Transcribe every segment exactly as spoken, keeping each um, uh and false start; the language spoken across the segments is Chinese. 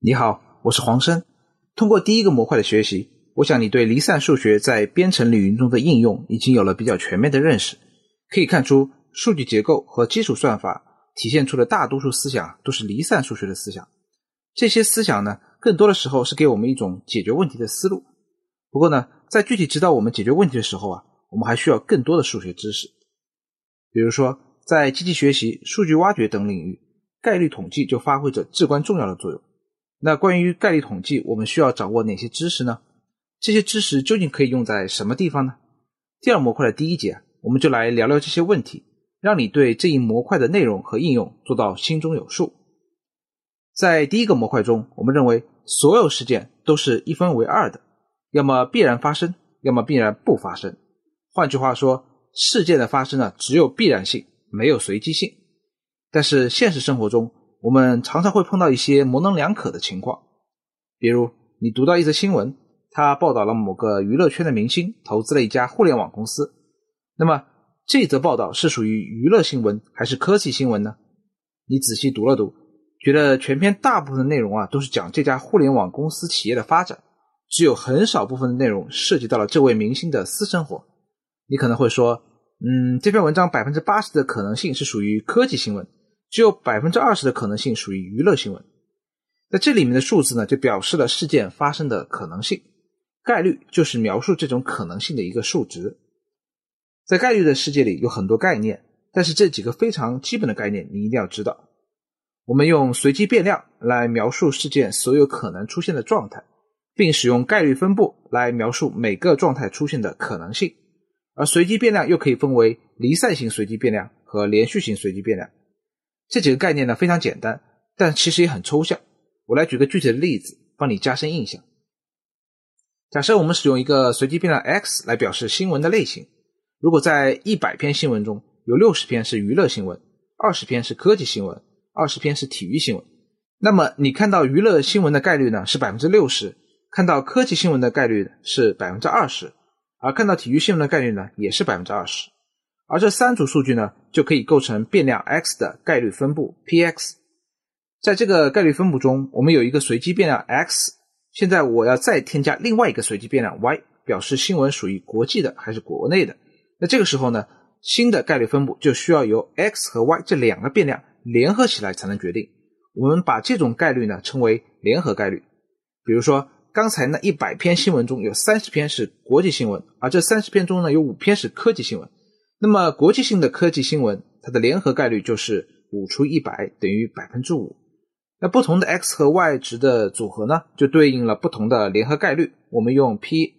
你好，我是黄生。通过第一个模块的学习，我想你对离散数学在编程领域中的应用已经有了比较全面的认识。可以看出，数据结构和基础算法体现出的大多数思想都是离散数学的思想。这些思想呢，更多的时候是给我们一种解决问题的思路。不过呢，在具体指导我们解决问题的时候啊，我们还需要更多的数学知识。比如说，在机器学习、数据挖掘等领域，概率统计就发挥着至关重要的作用。那关于概率统计，我们需要掌握哪些知识呢？这些知识究竟可以用在什么地方呢？第二模块的第一节，我们就来聊聊这些问题，让你对这一模块的内容和应用做到心中有数。在第一个模块中，我们认为所有事件都是一分为二的，要么必然发生，要么必然不发生。换句话说，事件的发生呢，只有必然性，没有随机性。但是现实生活中，我们常常会碰到一些模棱两可的情况。比如你读到一则新闻，它报道了某个娱乐圈的明星投资了一家互联网公司。那么这则报道是属于娱乐新闻还是科技新闻呢？你仔细读了读，觉得全篇大部分的内容啊都是讲这家互联网公司企业的发展，只有很少部分的内容涉及到了这位明星的私生活。你可能会说，嗯，这篇文章 百分之八十 的可能性是属于科技新闻，只有 百分之二十 的可能性属于娱乐新闻。在这里面的数字呢，就表示了事件发生的可能性。概率就是描述这种可能性的一个数值。在概率的世界里有很多概念，但是这几个非常基本的概念你一定要知道。我们用随机变量来描述事件所有可能出现的状态，并使用概率分布来描述每个状态出现的可能性。而随机变量又可以分为离散型随机变量和连续型随机变量。这几个概念呢非常简单，但其实也很抽象。我来举个具体的例子，帮你加深印象。假设我们使用一个随机变量 x 来表示新闻的类型。如果在一百篇新闻中有六十篇是娱乐新闻，二十篇是科技新闻，二十篇是体育新闻，那么你看到娱乐新闻的概率呢是 百分之六十， 看到科技新闻的概率是 百分之二十， 而看到体育新闻的概率呢也是 百分之二十。 而这三组数据呢就可以构成变量 x 的概率分布 P X。 在这个概率分布中，我们有一个随机变量 x， 现在我要再添加另外一个随机变量 y， 表示新闻属于国际的还是国内的。那这个时候呢，新的概率分布就需要由 x 和 y 这两个变量联合起来才能决定。我们把这种概率呢称为联合概率。比如说刚才那一百篇新闻中有三十篇是国际新闻，而这三十篇中呢有五篇是科技新闻。那么国际性的科技新闻，它的联合概率就是五除以一百等于 百分之五。 那不同的 x 和 y 值的组合呢，就对应了不同的联合概率，我们用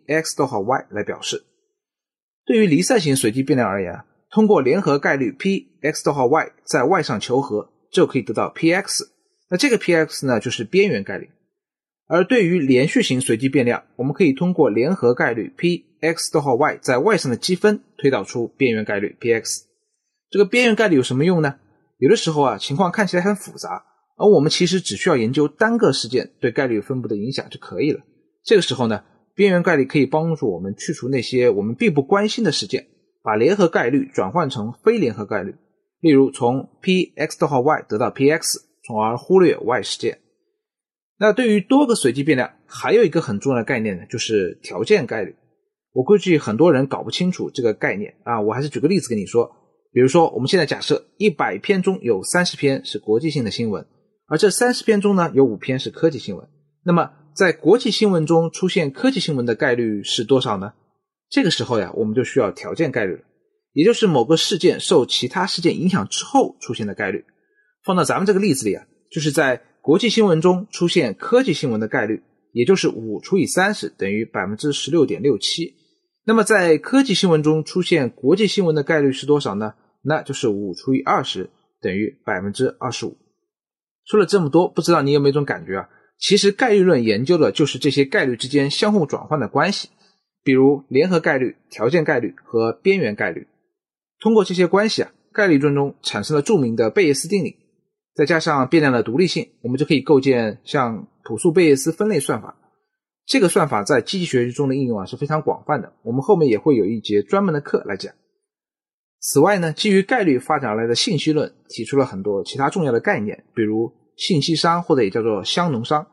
Px_y 来表示。对于离散型随机变量而言，通过联合概率 Px_y 在 y 上求和，就可以得到 Px。 那这个 Px 呢就是边缘概率。而对于连续型随机变量，我们可以通过联合概率 Px_y 在 y 上的积分推导出边缘概率 Px。 这个边缘概率有什么用呢？有的时候啊，情况看起来很复杂，而我们其实只需要研究单个事件对概率分布的影响就可以了。这个时候呢，边缘概率可以帮助我们去除那些我们并不关心的事件，把联合概率转换成非联合概率，例如从 Px_y 得到 Px， 从而忽略 y 事件。那对于多个随机变量，还有一个很重要的概念呢，就是条件概率。我估计很多人搞不清楚这个概念啊，我还是举个例子跟你说。比如说我们现在假设一百篇中有三十篇是国际性的新闻，而这三十篇中呢有五篇是科技新闻。那么在国际新闻中出现科技新闻的概率是多少呢？这个时候呀，我们就需要条件概率了，也就是某个事件受其他事件影响之后出现的概率。放到咱们这个例子里啊，就是在国际新闻中出现科技新闻的概率，也就是五除以三十等于 百分之十六点六七。 那么在科技新闻中出现国际新闻的概率是多少呢？那就是五除以二十等于 百分之二十五。 说了这么多，不知道你有没有一种感觉啊？其实概率论研究的就是这些概率之间相互转换的关系，比如联合概率、条件概率和边缘概率。通过这些关系啊，概率论中产生了著名的贝叶斯定理，再加上变量的独立性，我们就可以构建像朴素贝叶斯分类算法。这个算法在机器学习中的应用啊是非常广泛的，我们后面也会有一节专门的课来讲。此外呢，基于概率发展而来的信息论提出了很多其他重要的概念，比如信息熵或者也叫做香农熵。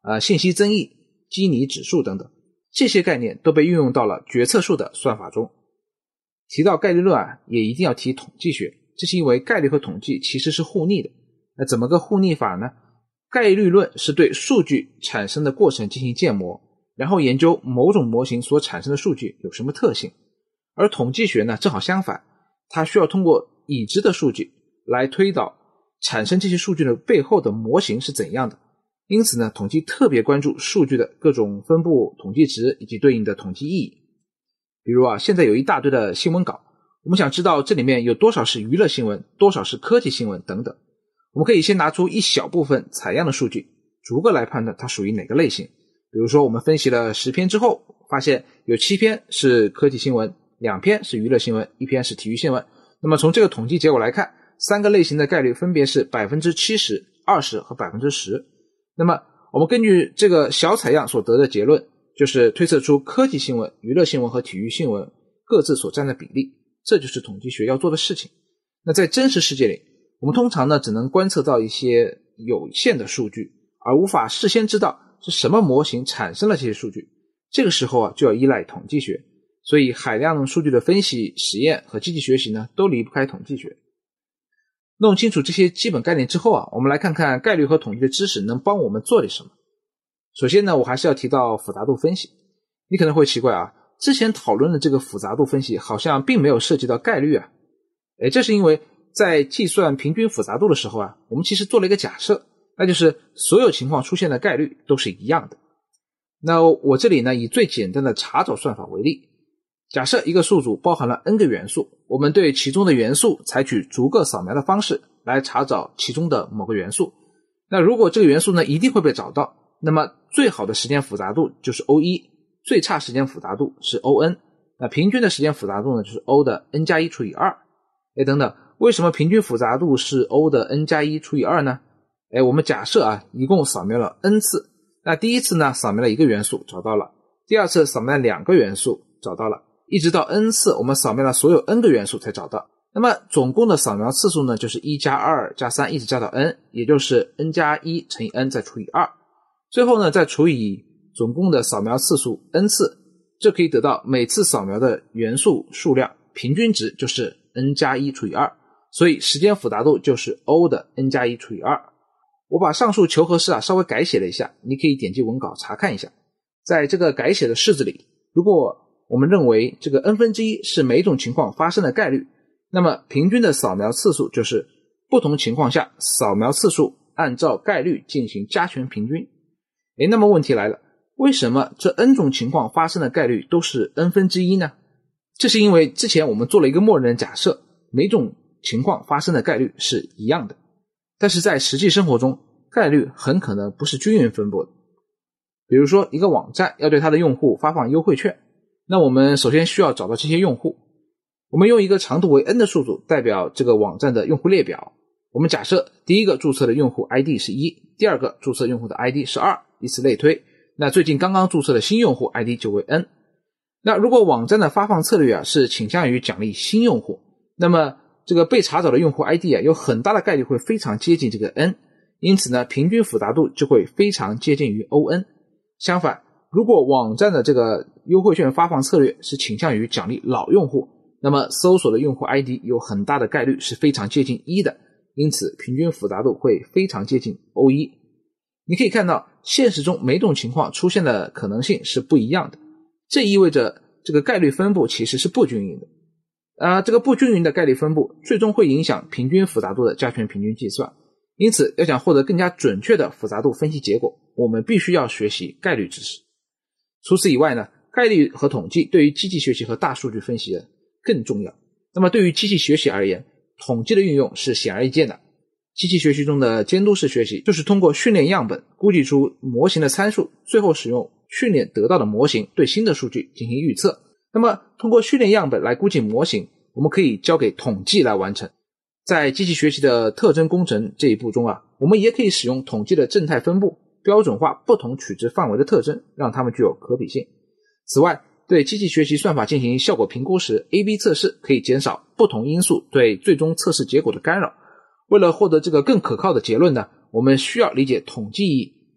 呃信息增益、基尼指数等等，这些概念都被运用到了决策树的算法中。提到概率论啊，也一定要提统计学，这是因为概率和统计其实是互逆的。那怎么个互逆法呢？概率论是对数据产生的过程进行建模，然后研究某种模型所产生的数据有什么特性。而统计学呢，正好相反，它需要通过已知的数据来推导产生这些数据的背后的模型是怎样的。因此呢，统计特别关注数据的各种分布、统计值以及对应的统计意义。比如啊，现在有一大堆的新闻稿，我们想知道这里面有多少是娱乐新闻，多少是科技新闻等等。我们可以先拿出一小部分采样的数据，逐个来判断它属于哪个类型。比如说我们分析了十篇之后，发现有七篇是科技新闻，两篇是娱乐新闻，一篇是体育新闻。那么从这个统计结果来看，三个类型的概率分别是 百分之七十、二十 和 百分之十。 那么我们根据这个小采样所得的结论，就是推测出科技新闻、娱乐新闻和体育新闻各自所占的比例，这就是统计学要做的事情。那在真实世界里，我们通常呢只能观测到一些有限的数据，而无法事先知道是什么模型产生了这些数据。这个时候啊，就要依赖统计学。所以海量数据的分析、实验和机器学习呢，都离不开统计学。弄清楚这些基本概念之后啊，我们来看看概率和统计的知识能帮我们做点什么。首先呢，我还是要提到复杂度分析。你可能会奇怪啊，之前讨论的这个复杂度分析好像并没有涉及到概率啊。诶，这是因为在计算平均复杂度的时候啊，我们其实做了一个假设，那就是所有情况出现的概率都是一样的。那我这里呢，以最简单的查找算法为例，假设一个数组包含了 n 个元素，我们对其中的元素采取逐个扫描的方式来查找其中的某个元素。那如果这个元素呢一定会被找到，那么最好的时间复杂度就是 O 一， 最差时间复杂度是 O N， 那平均的时间复杂度呢就是 O 的 n 加一除以二。哎，等等，为什么平均复杂度是 O 的 n 加一除以二呢？哎，我们假设啊，一共扫描了 n 次，那第一次呢扫描了一个元素找到了，第二次扫描了两个元素找到了，一直到 n 次我们扫描了所有 n 个元素才找到。那么总共的扫描次数呢，就是一加二加三一直加到 n， 也就是 n 加一乘以 n 再除以二，最后呢再除以总共的扫描次数 n 次，这可以得到每次扫描的元素数量平均值就是 n 加一除以二，所以时间复杂度就是 O 的 n 加一除以二。我把上述求和式啊稍微改写了一下，你可以点击文稿查看一下。在这个改写的式子里，如果我们认为这个 n 分之一是每种情况发生的概率，那么平均的扫描次数就是不同情况下扫描次数按照概率进行加权平均。诶，那么问题来了，为什么这 n 种情况发生的概率都是 n 分之一呢？这是因为之前我们做了一个默认的假设，每种情况发生的概率是一样的。但是在实际生活中，概率很可能不是均匀分布的。比如说一个网站要对它的用户发放优惠券，那我们首先需要找到这些用户。我们用一个长度为 n 的数组代表这个网站的用户列表。我们假设第一个注册的用户 I D 是一，第二个注册用户的 I D 是二，以此类推。那最近刚刚注册的新用户 I D 就为 n。那如果网站的发放策略啊是倾向于奖励新用户，那么这个被查找的用户 I D 啊有很大的概率会非常接近这个 n， 因此呢平均复杂度就会非常接近于 O N。 相反，如果网站的这个优惠券发放策略是倾向于奖励老用户，那么搜索的用户 I D 有很大的概率是非常接近一的，因此平均复杂度会非常接近 O 一。 你可以看到现实中每种情况出现的可能性是不一样的，这意味着这个概率分布其实是不均匀的。啊，这个不均匀的概率分布最终会影响平均复杂度的加权平均计算。因此要想获得更加准确的复杂度分析结果，我们必须要学习概率知识。除此以外呢，概率和统计对于机器学习和大数据分析更重要。那么对于机器学习而言，统计的运用是显而易见的。机器学习中的监督式学习就是通过训练样本估计出模型的参数，最后使用训练得到的模型对新的数据进行预测。那么通过训练样本来估计模型，我们可以交给统计来完成。在机器学习的特征工程这一步中啊，我们也可以使用统计的正态分布标准化不同取值范围的特征，让它们具有可比性。此外，对机器学习算法进行效果评估时， A B 测试可以减少不同因素对最终测试结果的干扰。为了获得这个更可靠的结论呢，我们需要理解统计意义，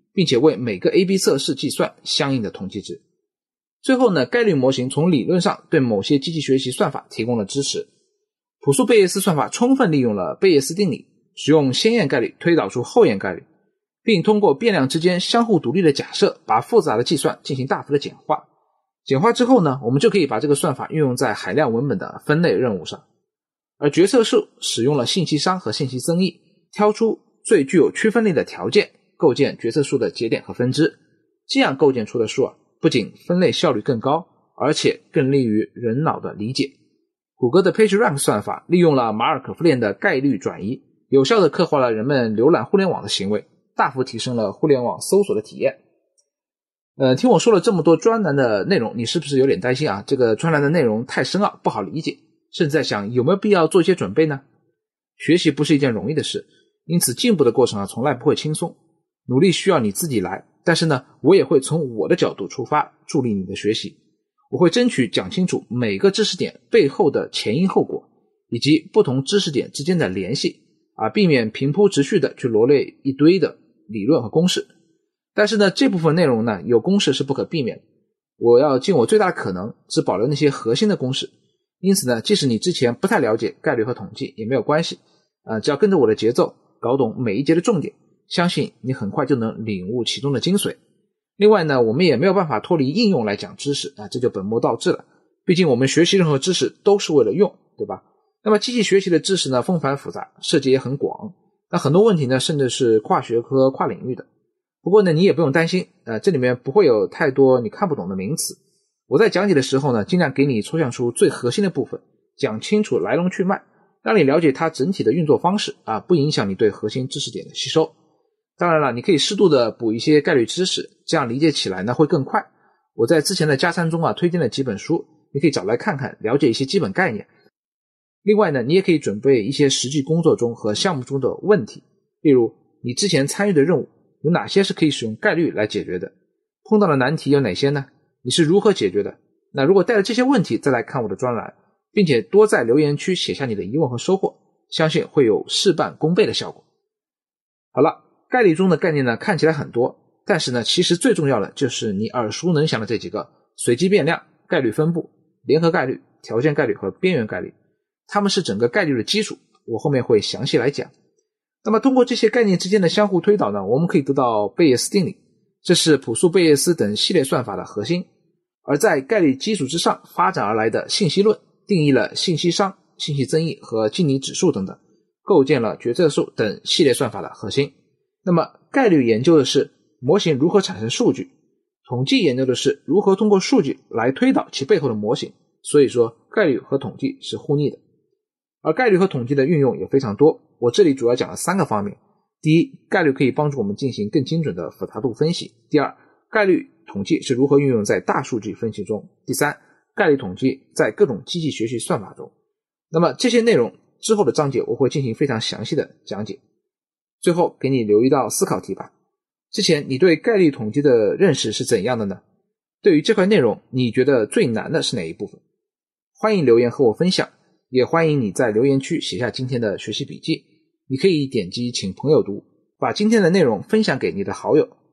并且为每个 A B 测试计算相应的统计值。最后呢，概率模型从理论上对某些机器学习算法提供了支持。朴素贝叶斯算法充分利用了贝叶斯定理，使用先验概率推导出后验概率，并通过变量之间相互独立的假设，把复杂的计算进行大幅的简化。简化之后呢，我们就可以把这个算法运用在海量文本的分类任务上。而决策树使用了信息商和信息增益，挑出最具有区分力的条件，构建决策树的节点和分支。这样构建出的树啊，不仅分类效率更高，而且更利于人脑的理解。谷歌的 PageRank 算法利用了马尔可夫链的概率转移，有效地刻画了人们浏览互联网的行为，大幅提升了互联网搜索的体验。呃，听我说了这么多专栏的内容，你是不是有点担心啊？这个专栏的内容太深奥，不好理解，甚至在想有没有必要做一些准备呢？学习不是一件容易的事，因此进步的过程啊，从来不会轻松。努力需要你自己来，但是呢，我也会从我的角度出发，助力你的学习。我会争取讲清楚每个知识点背后的前因后果，以及不同知识点之间的联系，啊，避免平铺直叙的去罗列一堆的理论和公式。但是呢，这部分内容呢，有公式是不可避免的，我要尽我最大的可能只保留那些核心的公式。因此呢，即使你之前不太了解概率和统计也没有关系，呃，只要跟着我的节奏，搞懂每一节的重点，相信你很快就能领悟其中的精髓。另外呢，我们也没有办法脱离应用来讲知识啊，这就本末倒置了。毕竟我们学习任何知识都是为了用，对吧？那么机器学习的知识呢，纷繁复杂，涉及也很广，那很多问题呢，甚至是跨学科、跨领域的。不过呢，你也不用担心，呃，这里面不会有太多你看不懂的名词。我在讲解的时候呢，尽量给你抽象出最核心的部分，讲清楚来龙去脉，让你了解它整体的运作方式啊，不影响你对核心知识点的吸收。当然了，你可以适度的补一些概率知识，这样理解起来呢会更快。我在之前的加餐中啊推荐了几本书，你可以找来看看，了解一些基本概念。另外呢，你也可以准备一些实际工作中和项目中的问题，例如你之前参与的任务有哪些是可以使用概率来解决的，碰到的难题有哪些呢？你是如何解决的？那如果带着这些问题再来看我的专栏，并且多在留言区写下你的疑问和收获，相信会有事半功倍的效果。好了，概率中的概念呢看起来很多，但是呢其实最重要的就是你耳熟能详的这几个：随机变量、概率分布、联合概率、条件概率和边缘概率。它们是整个概率的基础，我后面会详细来讲。那么通过这些概念之间的相互推导呢，我们可以得到贝叶斯定理，这是朴素贝叶斯等系列算法的核心。而在概率基础之上发展而来的信息论，定义了信息商、信息增益和基尼指数等等，构建了决策树等系列算法的核心。那么概率研究的是模型如何产生数据，统计研究的是如何通过数据来推导其背后的模型，所以说概率和统计是互逆的。而概率和统计的运用也非常多，我这里主要讲了三个方面。第一，概率可以帮助我们进行更精准的复杂度分析。第二，概率统计是如何运用在大数据分析中。第三，概率统计在各种机器学习算法中。那么这些内容之后的章节我会进行非常详细的讲解。最后给你留一道思考题吧。之前你对概率统计的认识是怎样的呢？对于这块内容，你觉得最难的是哪一部分？欢迎留言和我分享，也欢迎你在留言区写下今天的学习笔记。你可以点击请朋友读，把今天的内容分享给你的好友，